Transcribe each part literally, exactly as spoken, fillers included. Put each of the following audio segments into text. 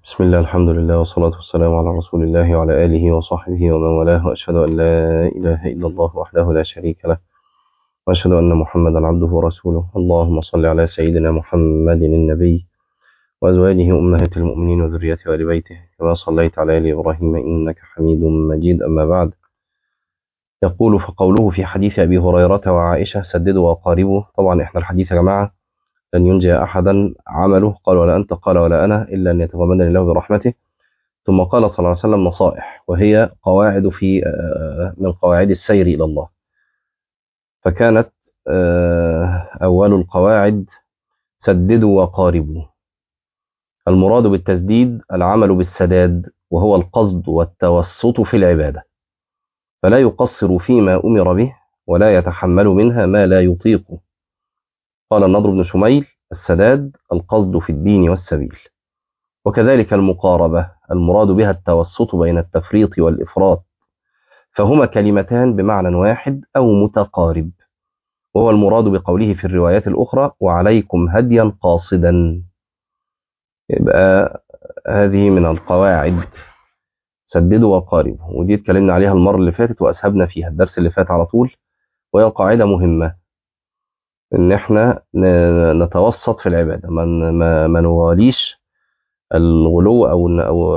بسم الله، الحمد لله، والصلاة والسلام على رسول الله وعلى آله وصحبه ومن والاه، وأشهد أن لا إله إلا الله وحده لا شريك له، وأشهد أن محمدا عبده ورسوله. اللهم صل على سيدنا محمد النبي وأزواجه أمهات المؤمنين وذريته وآل بيته كما صليت على آل إبراهيم إنك حميد مجيد. أما بعد، يقول فقوله في حديث أبي هريرة وعائشة سددوا وقاربوا. طبعا إحنا الحديث يا جماعة لن ينجي أحدا عمله، قال ولا أنت قال ولا أنا، إلا أن يتغمدني الله برحمته. ثم قال صلى الله عليه وسلم نصائح، وهي قواعد في من قواعد السير إلى الله. فكانت أول القواعد سددوا وقاربوا. المراد بالتسديد العمل بالسداد، وهو القصد والتوسط في العبادة، فلا يقصر فيما أمر به ولا يتحمل منها ما لا يطيق. قال النضر بن شميل السداد القصد في الدين والسبيل. وكذلك المقاربة المراد بها التوسط بين التفريط والإفراط، فهما كلمتان بمعنى واحد أو متقارب، وهو المراد بقوله في الروايات الأخرى وعليكم هديا قاصدا. يبقى هذه من القواعد سددوا وقاربوا، ودي اتكلمنا عليها المرة اللي فاتت وأسهبنا فيها الدرس اللي فات على طول، وهي قاعدة مهمة إن احنا نتوسط في العبادة، ما ما نغاليش الغلو أو أو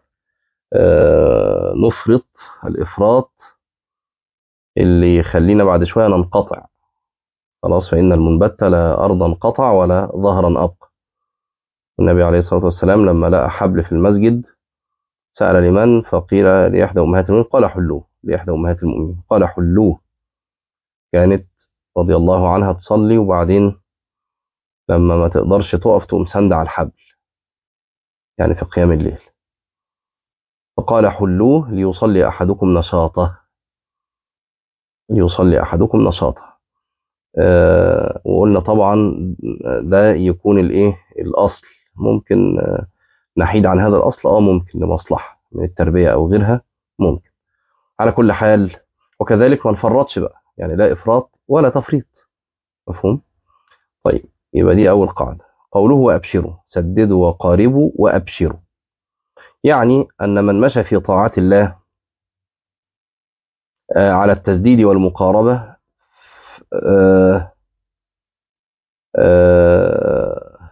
آه نفرط الإفراط اللي يخلينا بعد شوية ننقطع. خلاص، فإن المنبت لا أرضا قطع ولا ظهرا أبقى. النبي عليه الصلاة والسلام لما لقى حبل في المسجد سأل لمن؟ فقيل لإحدى أمهات المؤمنين، قال حلوه. لإحدى أمهات المؤمنين قال حلوه. كانت رضي الله عنها تصلي، وبعدين لما ما تقدرش تقف تقوم سند على الحبل، يعني في قيام الليل. فقال حلوه ليصلي أحدكم نشاطه، ليصلي أحدكم نشاطه. أه وقلنا طبعا ده يكون الإيه الأصل. ممكن أه نحيد عن هذا الأصل، اه ممكن لمصلحة من التربية أو غيرها، ممكن. على كل حال، وكذلك ما نفرطش بقى، يعني لا إفراط ولا تفريط. مفهوم؟ طيب، يبقى دي أول قاعدة. قوله وأبشروا، سددوا وقاربوا وأبشروا، يعني أن من مشى في طاعات الله آه على التسديد والمقاربة، آه آه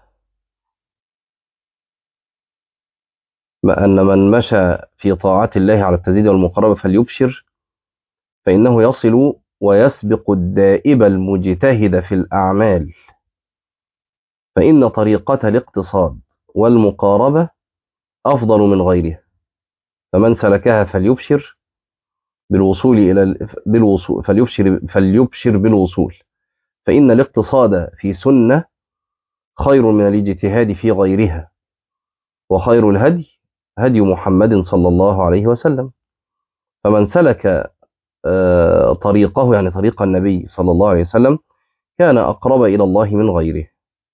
أن من مشى في طاعات الله على التسديد والمقاربة فليبشر، فإنه يصل ويسبق الدائب المجتهد في الأعمال، فإن طريقة الاقتصاد والمقاربة أفضل من غيرها، فمن سلكها فليبشر بالوصول إلى بالوصول فليبشر فليبشر بالوصول، فإن الاقتصاد في سنة خير من الاجتهاد في غيرها، وخير الهدي هدي محمد صلى الله عليه وسلم. فمن سلك طريقه، يعني طريق النبي صلى الله عليه وسلم، كان أقرب إلى الله من غيره.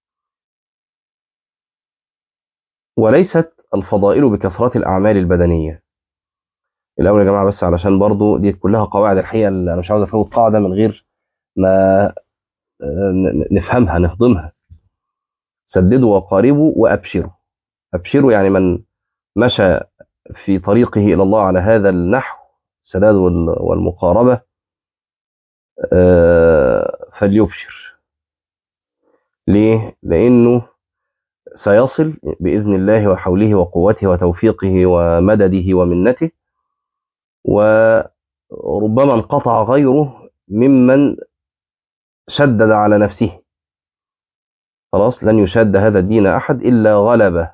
وليست الفضائل بكثرة الأعمال البدنية. الأول يا جماعة، بس علشان برضو دي كلها قواعد الحقيقة، اللي أنا مش عاوز أفوت قاعدة من غير ما نفهمها نهضمها. سددوا وقاربوا وأبشروا. أبشروا يعني من مشى في طريقه إلى الله على هذا النحو، السداد والمقاربة، فليبشر. ليه؟ لأنه سيصل بإذن الله وحوله وقوته وتوفيقه ومدده ومنته، وربما انقطع غيره ممن شدد على نفسه. خلاص، لن يشد هذا الدين أحد إلا غلبه.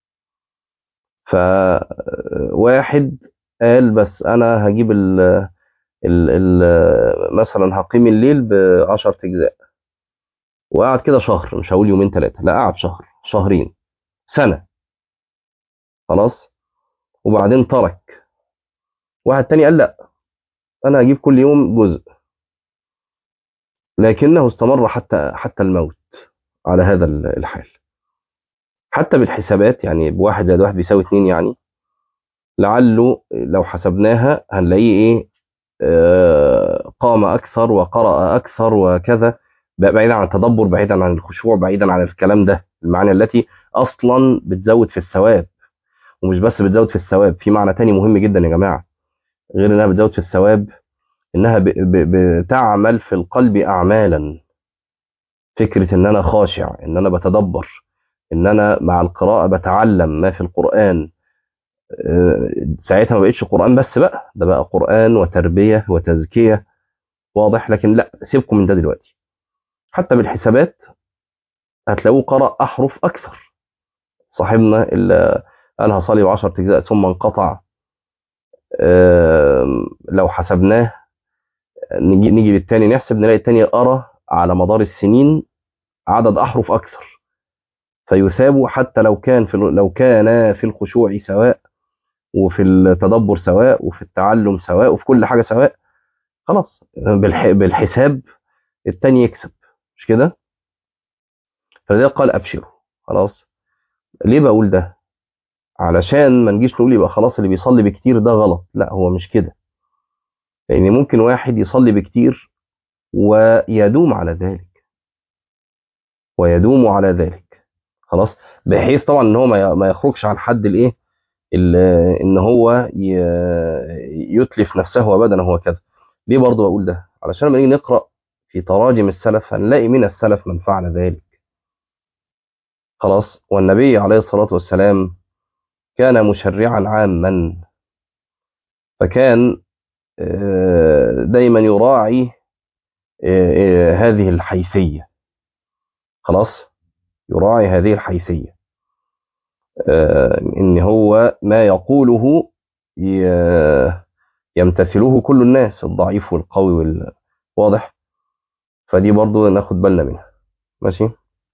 فواحد قال بس أنا هجيب ال ال ال مثلا هقيم الليل بعشر أجزاء، وقعد كده شهر، مش هقول يومين ثلاثة، لا قعد شهر، شهرين، سنة. خلاص، وبعدين ترك. واحد تاني قال لا، أنا هجيب كل يوم جزء، لكنه استمر حتى حتى الموت على هذا الحال. حتى بالحسابات، يعني بواحد زائد واحد بيساوي اتنين، يعني لعله لو حسبناها هنلاقيه ايه، آه قام اكثر وقرأ اكثر وكذا، بعيدا عن التدبر، بعيدا عن الخشوع، بعيدا عن الكلام ده، المعاني التي اصلا بتزود في الثواب. ومش بس بتزود في الثواب، في معنى تاني مهم جدا يا جماعة، غير انها بتزود في الثواب، انها ب- ب- بتعمل في القلب اعمالا. فكرة ان انا خاشع، ان انا بتدبر، ان انا مع القراءة بتعلم ما في القرآن. آه، ساعتها ما بقتش قرآن بس بقى، ده بقى قرآن وتربية وتزكية. واضح؟ لكن لا، سيبكم من ده دلوقتي. حتى بالحسابات هتلاقوه قرأ أحرف أكثر. صاحبنا اللي قالها صلي بعشر أجزاء ثم انقطع، آم، لو حسبناه، نيجي نيجي للتاني نحسب، نلاقي التاني قرأ على مدار السنين عدد أحرف أكثر، فيثاب حتى لو كان في لو كان في الخشوع سواء، وفي التدبر سواء، وفي التعلم سواء، وفي كل حاجة سواء. خلاص، بالح... بالحساب التاني يكسب، مش كده؟ فده قال أبشروا. خلاص. ليه بقول ده؟ علشان ما نجيش نقول يبقى خلاص اللي بيصلي بكتير ده غلط. لا، هو مش كده. لأن ممكن واحد يصلي بكتير ويدوم على ذلك، ويدوم على ذلك. خلاص. بحيث طبعا ان هو ما ما يخرجش عن حد الايه، ال- ان هو ي- يتلف نفسه وبدنه هو كذا. ليه برضه بقول ده؟ علشان لما نيجي نقرأ في تراجم السلف هنلاقي من السلف من فعل ذلك. خلاص. والنبي عليه الصلاة والسلام كان مشرعا عاما، فكان آه، دايما يراعي آه، آه، هذه الحيثية. خلاص. يراعي هذه الحيثية، آه، ان هو ما يقوله ي- يمتثله كل الناس، الضعيف والقوي وال- واضح. فدي برضو ناخد بالنا منها. ماشي.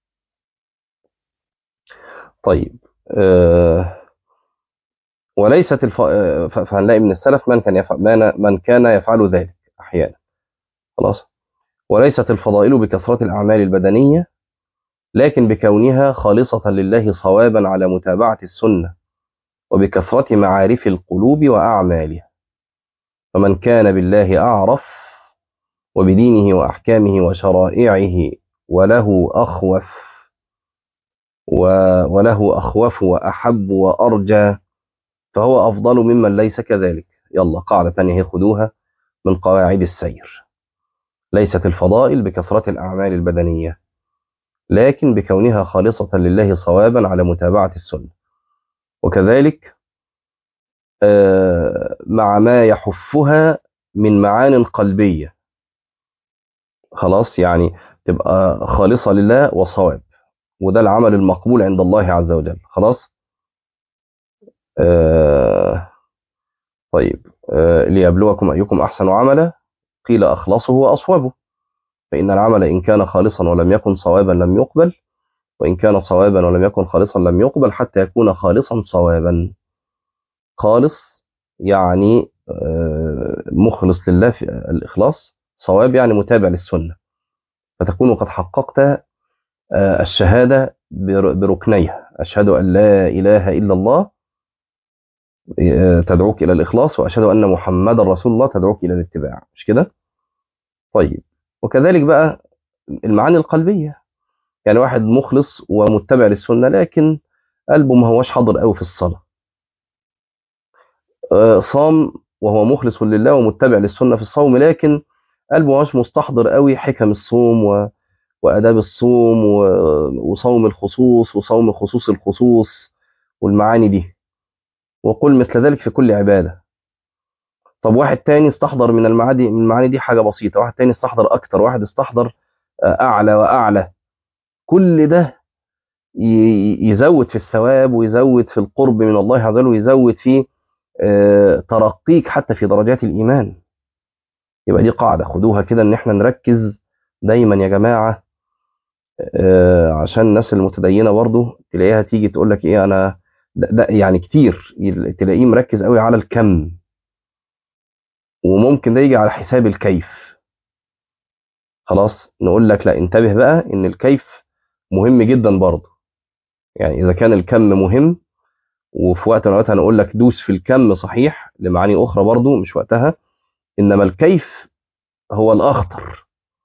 طيب. آه، وليست الف... آه، ف- فهنلاقي من السلف من كان يفعل من من كان يفعل ذلك احيانا. خلاص. وليست الفضائل بكثرة الأعمال البدنية، لكن بكونها خالصة لله صوابا على متابعة السنة، وبكثرة معارف القلوب وأعمالها. فمن كان بالله أعرف، وبدينه وأحكامه وشرائعه، وله أخوف و... وله أخوف وأحب وأرجى، فهو أفضل ممن ليس كذلك. يلا قاعدة تانية خدوها من قواعد السير. ليست الفضائل بكثرة الأعمال البدنية، لكن بكونها خالصة لله صوابا على متابعة السنة، وكذلك آه، مع ما يحفها من معان قلبية. خلاص. يعني تبقى خالصة لله وصواب، وده العمل المقبول عند الله عز وجل. خلاص. آه طيب. آه ليبلوكم أيكم أحسن عملا، قيل أخلصه وأصوبه. فإن العمل إن كان خالصا ولم يكن صوابا لم يقبل، وإن كان صوابا ولم يكن خالصا لم يقبل، حتى يكون خالصا صوابا. خالص يعني آه مخلص لله في الإخلاص، صواب يعني متابع للسنة، فتكون قد حققت آه الشهادة بر- بركنيها، أشهد أن لا إله إلا الله آه، تدعوك إلى الإخلاص، وأشهد أن محمدا رسول الله تدعوك إلى الاتباع، مش كده؟ طيب. وكذلك بقى المعاني القلبية، يعني واحد مخلص ومتبع للسنة لكن قلبه ما هوش حاضر قوي في الصلاة. آه، صام وهو مخلص لله ومتبع للسنة في الصوم، لكن قلبه ما هوش مستحضر قوي حكم الصوم و... وآداب الصوم و... وصوم الخصوص وصوم خصوص الخصوص والمعاني دي. وقل مثل ذلك في كل عبادة. طب واحد تاني استحضر من المعاني من المعاني دي حاجة بسيطة، واحد تاني استحضر أكتر، واحد استحضر آه، أعلى وأعلى. كل ده ي- يزود في الثواب، ويزود في القرب من الله عز وجل، ويزود في آه، ترقيك حتى في درجات الإيمان. يبقى دي قاعدة خدوها كده، إن إحنا نركز دايما يا جماعة، آه، عشان الناس المتدينة برضو تلاقيها تيجي تقول لك إيه أنا ده, ده يعني كتير تلاقيه مركز قوي على الكم، وممكن ده يجي على حساب الكيف. خلاص. نقول لك لا، انتبه بقى ان الكيف مهم جدا برضه. يعني اذا كان الكم مهم، وفي وقت من الاوقات هنقول لك دوس في الكم صحيح لمعاني اخرى برضه مش وقتها، انما الكيف هو الاخطر.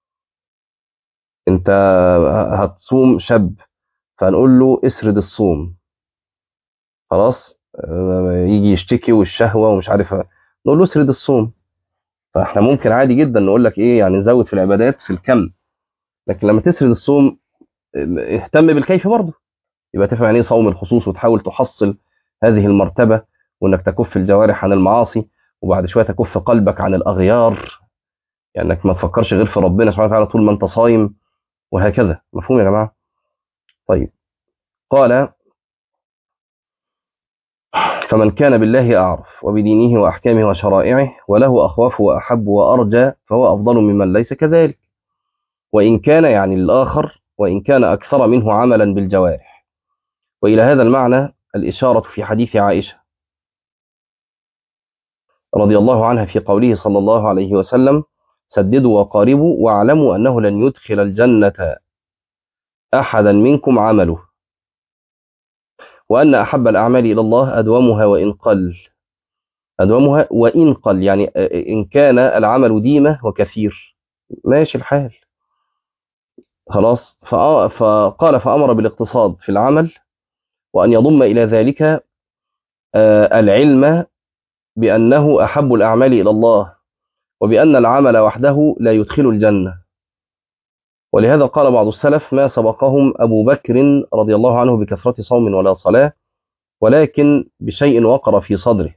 انت هتصوم شاب، فهنقول له اسرد الصوم. خلاص. يجي يشتكي والشهوة ومش عارف، نقول له اسرد الصوم. فاحنا ممكن عادي جدا نقول لك ايه يعني نزود في العبادات في الكم، لكن لما تسرد الصوم اهتم بالكيف برضه. يبقى تفهم يعني ايه صوم الخصوص، وتحاول تحصل هذه المرتبة، وانك تكف الجوارح عن المعاصي، وبعد شوية تكف قلبك عن الأغيار، يعني انك ما تفكرش غير في ربنا سبحانه وتعالى طول ما انت صايم، وهكذا. مفهوم يا جماعة؟ طيب. قال: فمن كان بالله أعرف وبدينه وأحكامه وشرائعه وله أخواف وأحب وأرجى فهو أفضل ممن ليس كذلك، وإن كان يعني الآخر وإن كان أكثر منه عملا بالجوارح. وإلى هذا المعنى الإشارة في حديث عائشة رضي الله عنها في قوله صلى الله عليه وسلم: سددوا وقاربوا واعلموا أنه لن يدخل الجنة أحدا منكم عمله، وأن أحب الأعمال إلى الله أدومها وإن قل. أدومها وإن قل يعني إن كان العمل ديمة وكثير ماشي الحال خلاص. فقال: فأمر بالاقتصاد في العمل، وأن يضم إلى ذلك العلم بأنه أحب الأعمال إلى الله، وبأن العمل وحده لا يدخل الجنة. ولهذا قال بعض السلف: ما سبقهم أبو بكر رضي الله عنه بكثرة صوم ولا صلاة، ولكن بشيء وقر في صدره.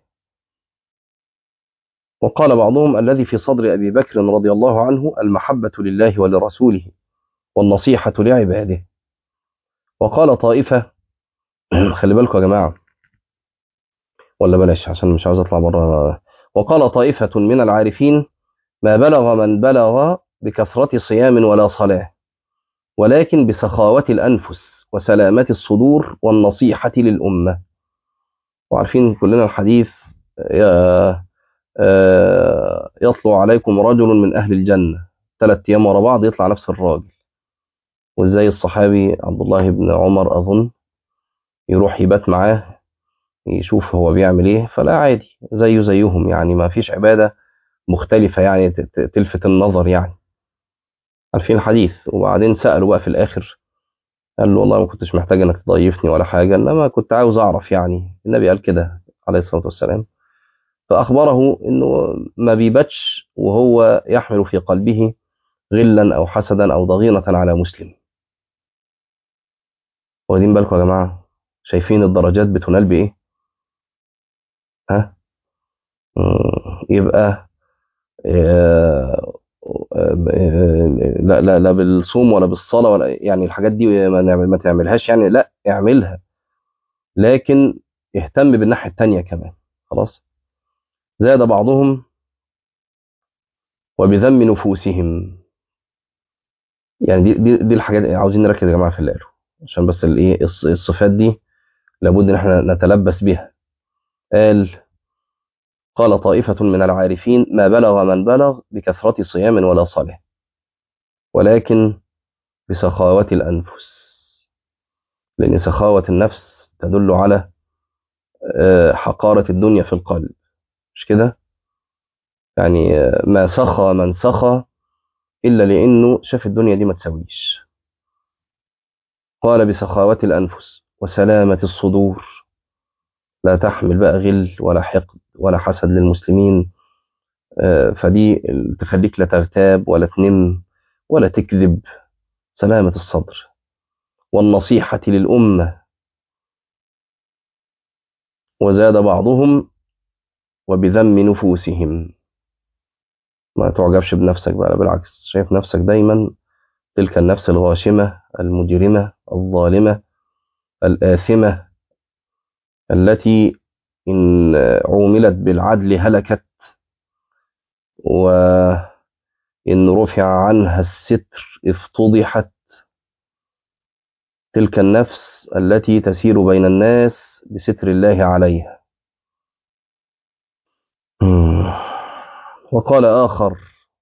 وقال بعضهم: الذي في صدر أبي بكر رضي الله عنه المحبة لله ولرسوله والنصيحة لعباده. وقال طائفة خلي بالكم يا جماعة، ولا بلاش عشان مش عاوز أطلع بره. وقال طائفة من العارفين: ما بلغ من بلغ بكثرة صيام ولا صلاة، ولكن بسخاوة الأنفس وسلامة الصدور والنصيحة للأمة. وعارفين كلنا الحديث: يطلع عليكم رجل من أهل الجنة، ثلاث أيام ورا بعض يطلع نفس الراجل. وإزاي الصحابي عبد الله بن عمر أظن يروح يبات معاه يشوف هو بيعمل إيه، فلا عادي زيه زيهم، يعني ما فيش عبادة مختلفة يعني تلفت النظر يعني. عارفين الحديث. وبعدين سألوا بقى في الآخر، قال له: والله ما كنتش محتاج انك تضيفني ولا حاجة، انما كنت عاوز اعرف، يعني النبي قال كده عليه الصلاة والسلام. فأخبره انه ما بيباتش وهو يحمل في قلبه غلا او حسدا او ضغينة على مسلم. واخدين بالكم يا جماعة؟ شايفين الدرجات بتنال بايه؟ ها؟ مم، يبقى آه، آه، لا لا لا بالصوم ولا بالصلاة ولا يعني الحاجات دي ما نعمل- ما تعملهاش، يعني لا اعملها، لكن اهتم بالناحية التانية كمان. خلاص. زاد بعضهم: وبذم نفوسهم. يعني دي دي, دي الحاجات عاوزين نركز يا جماعه في اللي قاله، عشان بس الايه الص- الصفات دي لابد ان احنا نتلبس بها. قال: قال طائفة من العارفين: ما بلغ من بلغ بكثرة صيام ولا صلاة، ولكن بسخاوة الأنفس. لأن سخاوة النفس تدل على آه، حقارة الدنيا في القلب، مش كده؟ يعني آه، ما سخى من سخى إلا لأنه شاف الدنيا دي ما تسويش. قال: بسخاوة الأنفس وسلامة الصدور، لا تحمل بقى غل ولا حقد ولا حسد للمسلمين. آه، فدي تخليك لا تغتاب ولا تنم ولا تكذب. سلامة الصدر والنصيحة للأمة. وزاد بعضهم: وبذم نفوسهم. ما تعجبش بنفسك بقى، بالعكس شايف نفسك دايما تلك النفس الغاشمة المجرمة الظالمة الآثمة، التي إن عوملت بالعدل هلكت، وإن رفع عنها الستر افتضحت. تلك النفس التي تسير بين الناس بستر الله عليها. وقال آخر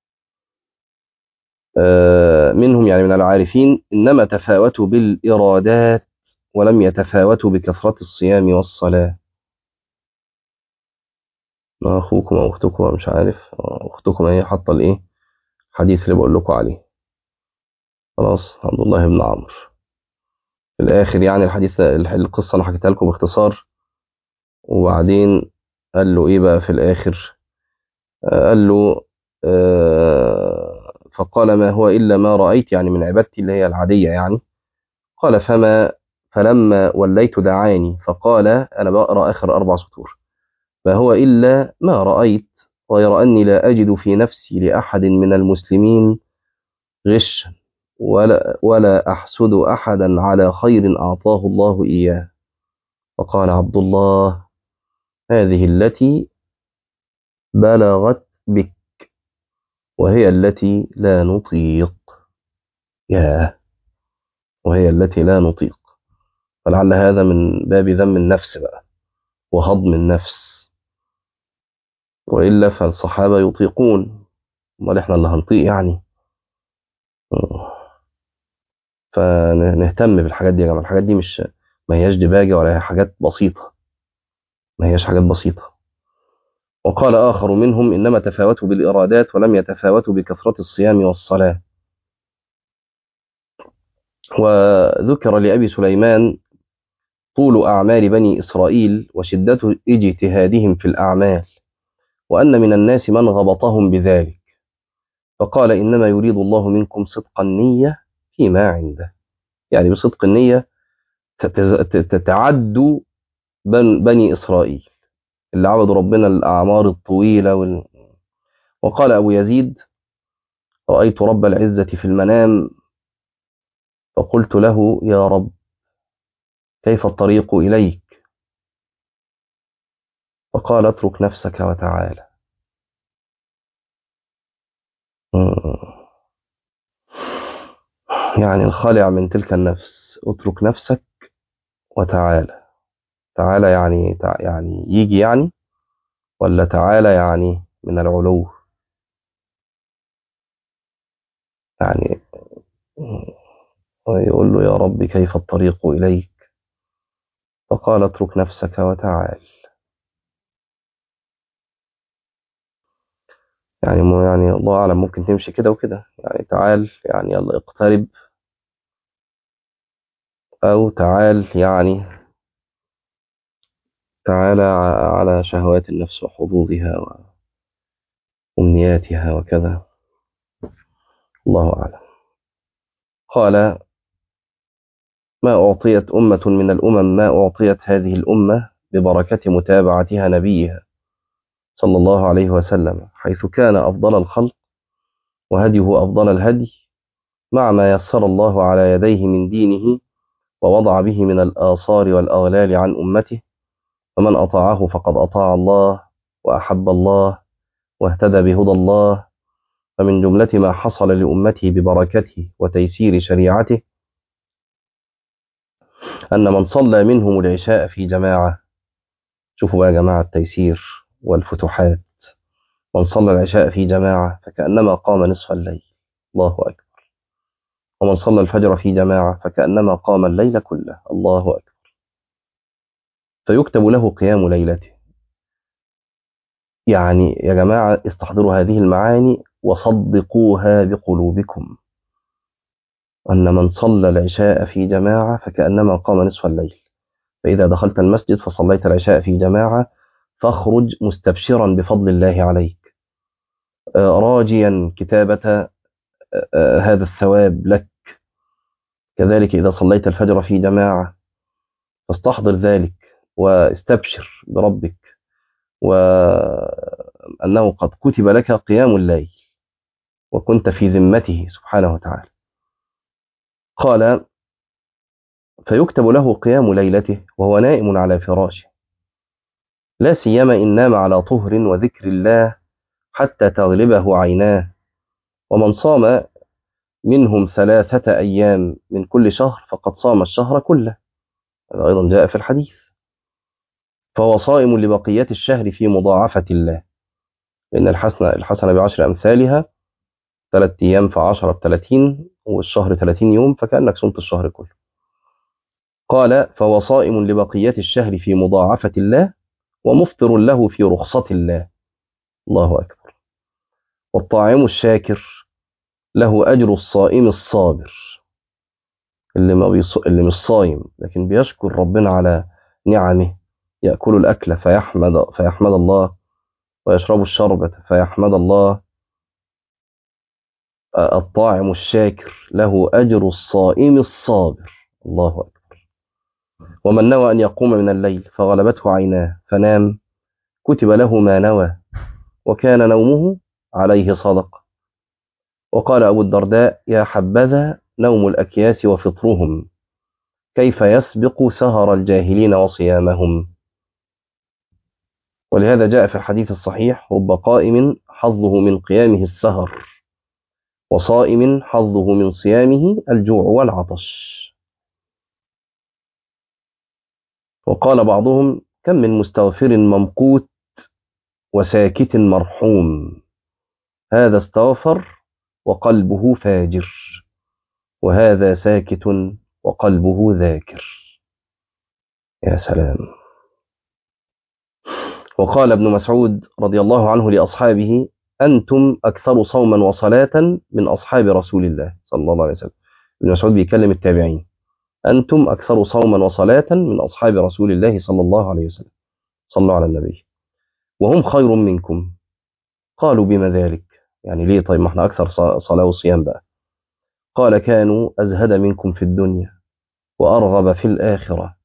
منهم يعني من العارفين: إنما تفاوتوا بالإرادات ولم يتفاوتوا بكثرة الصيام والصلاة. أخوكم أو أختكم مش عارف، أختكم هي حاطة الإيه الحديث اللي بقول لكم عليه. خلاص. عبد الله بن عمرو في الآخر، يعني الحديث القصة أنا حكيتها لكم باختصار، وبعدين قال له إيه بقى في الآخر؟ آه، قال له آه، فقال ما هو إلا ما رأيت، يعني من عبادتي اللي هي العادية يعني. قال فما فلما وليت دعاني فقال، أنا بقرأ آخر أربع سطور، ما هو إلا ما رأيت غير أني لا أجد في نفسي لأحد من المسلمين غشا، ولا, ولا أحسد أحدا على خير أعطاه الله إياه. فقال عبد الله هذه التي بلغت بك، وهي التي لا نطيق. ياه، وهي التي لا نطيق. فلعل هذا من باب ذم النفس بقى وهضم النفس، وإلا فالصحابة يطيقون، امال احنا اللي هنطيق يعني؟ فنهتم بالحاجات دي يا جماعة. الحاجات دي مش ما هياش دباجة، ولا هي حاجات بسيطة، ما هياش حاجات بسيطة. وقال آخر منهم إنما تفاوتوا بالإرادات ولم يتفاوتوا بكثرة الصيام والصلاة. وذكر لأبي سليمان طول أعمال بني إسرائيل وشدة اجتهادهم في الأعمال، وأن من الناس من غبطهم بذلك، فقال إنما يريد الله منكم صدق النية فيما عنده. يعني بصدق النية تتعدوا بني إسرائيل اللي عبدوا ربنا الأعمار الطويلة وال... وقال أبو يزيد رأيت رب العزة في المنام فقلت له يا رب كيف الطريق إليك؟ فقال اترك نفسك وتعالى. يعني انخلع من تلك النفس، اترك نفسك وتعالى. تعالى يعني تع... يعني يجي يعني، ولا تعالى يعني من العلو يعني؟ ويقول له يا رب كيف الطريق إليك؟ فقال اترك نفسك وتعال. يعني يعني الله أعلم، ممكن تمشي كده وكده يعني. تعال يعني يلا اقترب، أو تعال يعني تعالى على شهوات النفس وحظوظها وأمنياتها وكذا. الله أعلم. قال ما أعطيت أمة من الأمم ما أعطيت هذه الأمة ببركة متابعتها نبيها صلى الله عليه وسلم، حيث كان أفضل الخلق وهديه أفضل الهدي، مع ما يسر الله على يديه من دينه ووضع به من الآثار والأغلال عن أمته. فمن أطاعه فقد أطاع الله وأحب الله واهتدى بهدى الله. فمن جملة ما حصل لأمته ببركته وتيسير شريعته أن من صلى منهم العشاء في جماعة. شوفوا بقى يا جماعة التيسير والفتوحات. من صلى العشاء في جماعة فكأنما قام نصف الليل، الله أكبر. ومن صلى الفجر في جماعة فكأنما قام الليل كله، الله أكبر. فيكتب له قيام ليلته. يعني يا جماعة استحضروا هذه المعاني وصدقوها بقلوبكم، أن من صلى العشاء في جماعة فكأنما قام نصف الليل. فإذا دخلت المسجد فصليت العشاء في جماعة فاخرج مستبشرا بفضل الله عليك، راجيا كتابة هذا الثواب لك. كذلك إذا صليت الفجر في جماعة فاستحضر ذلك واستبشر بربك، وأنه قد كتب لك قيام الليل وكنت في ذمته سبحانه وتعالى. قال فيكتب له قيام ليلته وهو نائم على فراشه، لا سيما إن نام على طهر وذكر الله حتى تغلبه عيناه. ومن صام منهم ثلاثة أيام من كل شهر فقد صام الشهر كله، هذا أيضا جاء في الحديث. فهو صائم لبقية الشهر في مضاعفة الله، لأن الحسنة الحسنة بعشر أمثالها، ثلاث أيام في عشرة بثلاثين، والشهر ثلاثين يوم، فكأنك صمت الشهر كله. قال فهو صائم لبقية الشهر في مضاعفة الله ومفطر له في رخصة الله، الله أكبر. والطاعم الشاكر له أجر الصائم الصابر، اللي ما بيص... اللي مش صايم لكن بيشكر ربنا على نعمه يأكل الأكل فيحمد, فيحمد الله، ويشرب الشربة فيحمد الله. الطاعم الشاكر له أجر الصائم الصابر. الله أكبر. ومن نوى أن يقوم من الليل فغلبته عيناه فنام كتب له ما نوى وكان نومه عليه صدقة. وقال أبو الدرداء: يا حبذا نوم الأكياس وفطرهم، كيف يسبق سهر الجاهلين وصيامهم. ولهذا جاء في الحديث الصحيح: رب قائم حظه من قيامه السهر، وصائم حظه من صيامه الجوع والعطش. وقال بعضهم: كم من مستغفر ممقوت وساكت مرحوم، هذا استغفر وقلبه فاجر، وهذا ساكت وقلبه ذاكر. يا سلام. وقال ابن مسعود رضي الله عنه لأصحابه: أنتم أكثر صوما وصلاة من أصحاب رسول الله صلى الله عليه وسلم. ابن مسعود بيكلم التابعين: أنتم أكثر صوما وصلاة من أصحاب رسول الله صلى الله عليه وسلم، صلوا على النبي، وهم خير منكم. قالوا: بما ذلك؟ يعني ليه؟ طيب ما احنا أكثر صلاة وصيام بقى. قال: كانوا أزهد منكم في الدنيا وأرغب في الآخرة.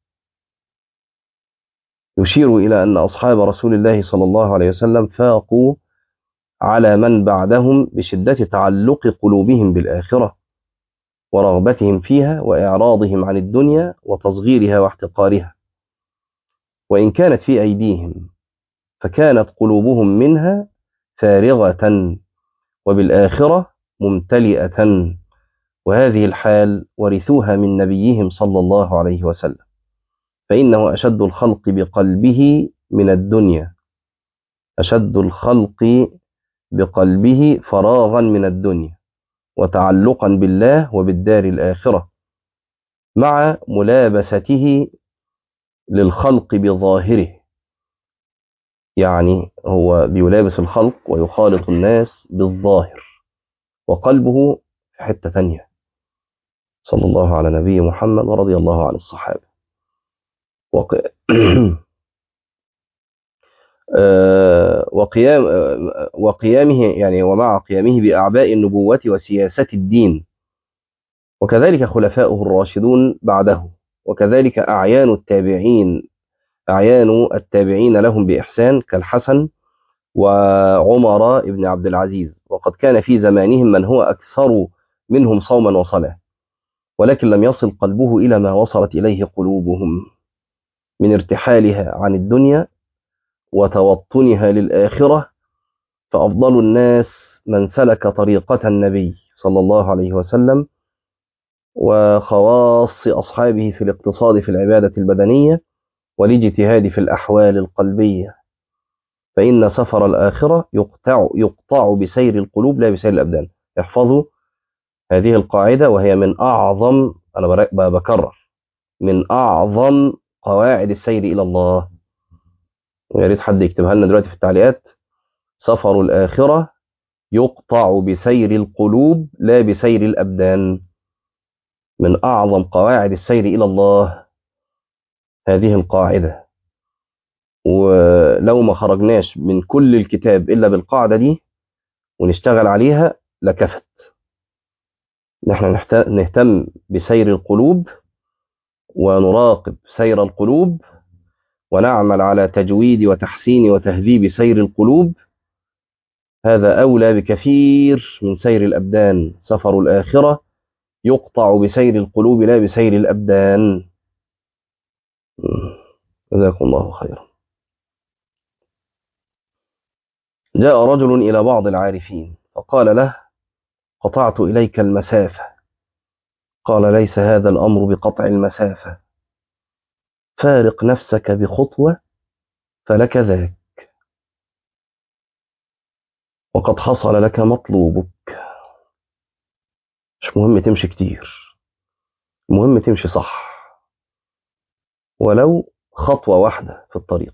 يشير إلى أن أصحاب رسول الله صلى الله عليه وسلم فاقوا على من بعدهم بشدة تعلق قلوبهم بالآخرة ورغبتهم فيها وإعراضهم عن الدنيا وتصغيرها واحتقارها، وإن كانت في أيديهم فكانت قلوبهم منها فارغة وبالآخرة ممتلئة، وهذه الحال ورثوها من نبيهم صلى الله عليه وسلم، فإنه أشد الخلق بقلبه من الدنيا، أشد الخلق بقلبه فراغا من الدنيا وتعلقا بالله وبالدار الآخرة، مع ملابسته للخلق بظاهره. يعني هو بيلابس الخلق ويخالط الناس بالظاهر، وقلبه في حتة تانية. صلى الله على نبي محمد ورضي الله عن الصحابة. وق... وقيام وقيامه يعني ومع قيامه بأعباء النبوة وسياسة الدين، وكذلك خلفاؤه الراشدون بعده، وكذلك أعيان التابعين أعيان التابعين لهم بإحسان كالحسن وعمر بن عبد العزيز. وقد كان في زمانهم من هو أكثر منهم صوما وصلاة، ولكن لم يصل قلبه إلى ما وصلت إليه قلوبهم من ارتحالها عن الدنيا وتوطنها للآخرة. فأفضل الناس من سلك طريقة النبي صلى الله عليه وسلم، وخواص أصحابه في الاقتصاد في العبادة البدنية والاجتهاد في الأحوال القلبية، فإن سفر الآخرة يقطع, يقطع بسير القلوب لا بسير الأبدان. احفظوا هذه القاعدة، وهي من أعظم، أنا بكرر، من أعظم قواعد السير إلى الله. ويا ريت حد يكتبها لنا دلوقتي في التعليقات: سفر الآخرة يقطع بسير القلوب لا بسير الأبدان. من أعظم قواعد السير إلى الله هذه القاعدة، ولو ما خرجناش من كل الكتاب إلا بالقاعدة دي ونشتغل عليها لكفت. نحن نهتم بسير القلوب ونراقب سير القلوب ونعمل على تجويد وتحسين وتهذيب سير القلوب، هذا أولى بكثير من سير الأبدان. سفر الآخرة يقطع بسير القلوب لا بسير الأبدان. جزاكم الله خيرا. جاء رجل إلى بعض العارفين فقال له: قطعت إليك المسافة. قال: ليس هذا الأمر بقطع المسافة، فارق نفسك بخطوة فلك ذاك، وقد حصل لك مطلوبك. مش مهم تمشي كتير، المهم تمشي صح، ولو خطوة واحدة في الطريق.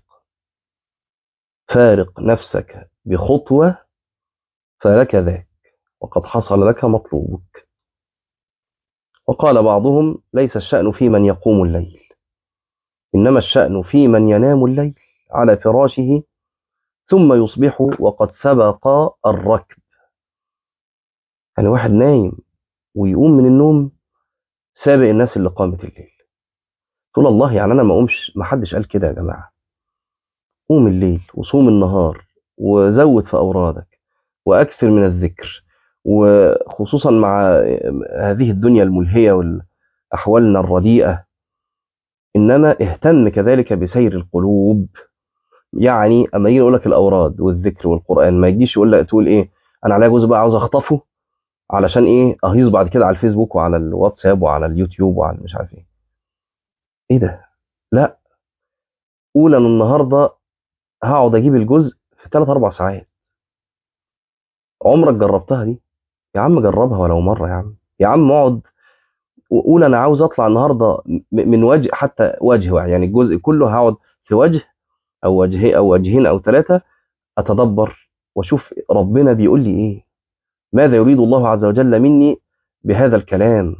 فارق نفسك بخطوة فلك ذاك، وقد حصل لك مطلوبك. وقال بعضهم: ليس الشأن في من يقوم الليل، إنما الشأن في من ينام الليل على فراشه ثم يصبح وقد سبق الركب. يعني واحد نايم ويقوم من النوم سابق الناس اللي قامت الليل. تقول الله، يعني أنا ما أقومش؟ ما حدش قال كده يا جماعة. قوم الليل وصوم النهار وزود في أورادك وأكثر من الذكر، وخصوصا مع هذه الدنيا الملهية والأحوالنا الرديئة. إنما اهتم كذلك بسير القلوب. يعني أما يجي يقول لك الأوراد والذكر والقرآن، ما يجيش يقول لك تقول إيه، أنا عليا جزء بقى عاوز أخطفه علشان إيه أهيص بعد كده على الفيسبوك وعلى الواتساب وعلى اليوتيوب وعلى مش عارف إيه. إيه ده؟ لا، قول أنا النهاردة هقعد أجيب الجزء في ثلاث أربع ساعات. عمرك جربتها دي؟ يا عم جربها ولو مرة. يا عم يا عم اقعد وقول أنا عاوز أطلع النهاردة م- من وجه، حتى وجه واحد، يعني الجزء كله هقعد في وجه أو وجهين أو وجهين أو ثلاثة، أتدبر وأشوف ربنا بيقول لي إيه، ماذا يريد الله عز وجل مني بهذا الكلام.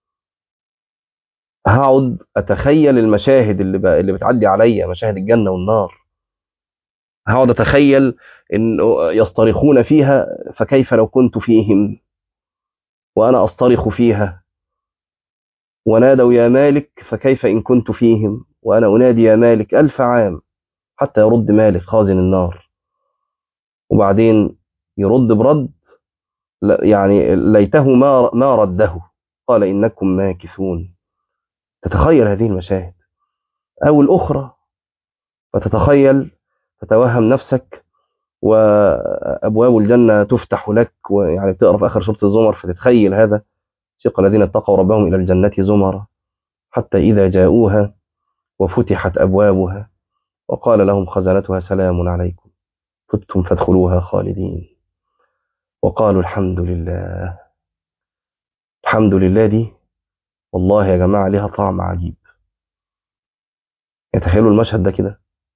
هقعد أتخيل المشاهد اللي ب... اللي بتعدي عليا، مشاهد الجنة والنار. هقعد أتخيل إن يصطرخون فيها، فكيف لو كنت فيهم وأنا أصطرخ فيها. ونادوا يا مالك فكيف إن كنت فيهم وأنا أنادي يا مالك ألف عام حتى يرد مالك خازن النار. وبعدين يرد برد لا- يعني ليته ما ما رده، قال إنكم ماكثون. تتخيل هذه المشاهد أو الأخرى، فتتخيل، تتوهم نفسك وأبواب الجنة تفتح لك، ويعني بتقرأ في آخر سورة الزمر فتتخيل هذا، سيق الذين اتقوا ربهم إلى الجنة زمرا حتى إذا جاءوها وفتحت أبوابها وقال لهم خزنتها سلام عليكم طبتم فادخلوها خالدين وقالوا الحمد لله. الحمد لله دي والله يا جماعة لها طعم عجيب. يتخيلوا المشهد ده كده،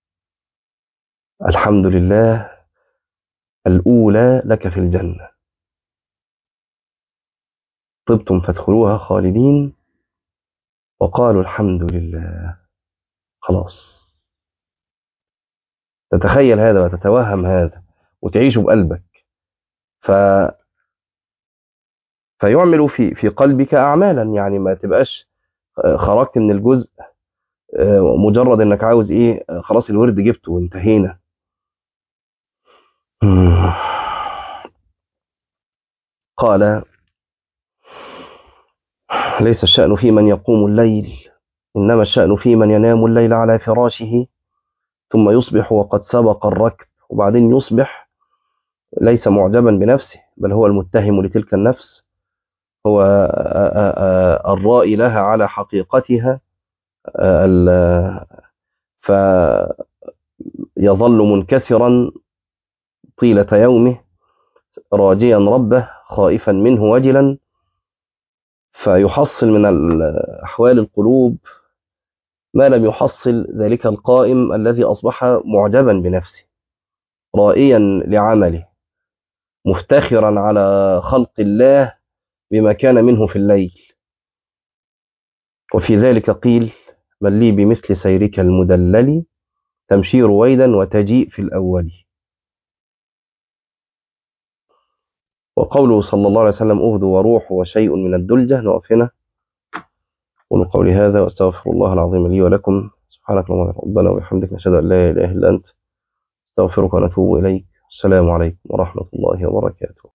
الحمد لله الأولى لك في الجنة طبتم فادخلوها خالدين وقالوا الحمد لله. خلاص، تتخيل هذا وتتوهم هذا وتعيشه بقلبك، ف... فيعمل في في قلبك أعمالا. يعني ما تبقاش خرجت من الجزء مجرد انك عاوز ايه، خلاص الورد جبته وانتهينا. قال ليس الشأن في من يقوم الليل، إنما الشأن في من ينام الليل على فراشه ثم يصبح وقد سبق الركب. وبعدين يصبح ليس معجبا بنفسه، بل هو المتهم لتلك النفس، هو الرائي لها على حقيقتها، فيظل منكسرا طيلة يومه راجيا ربه خائفا منه وجلا، فيحصل من أحوال القلوب ما لم يحصل ذلك القائم الذي أصبح معجبا بنفسه رائيا لعمله مفتخرا على خلق الله بما كان منه في الليل. وفي ذلك قيل من لي بمثل سيرك المدلل تمشي رويدا وتجيء في الأول. وقوله صلى الله عليه وسلم أغدو وروح وشيء من الدلجة. نقف هنا ونقول هذا وأستغفر الله العظيم لي ولكم. سبحانك اللهم ربنا وبحمدك نشهد أن لا إله إلا أنت استغفرك ونتوب إليك. السلام عليكم ورحمة الله وبركاته.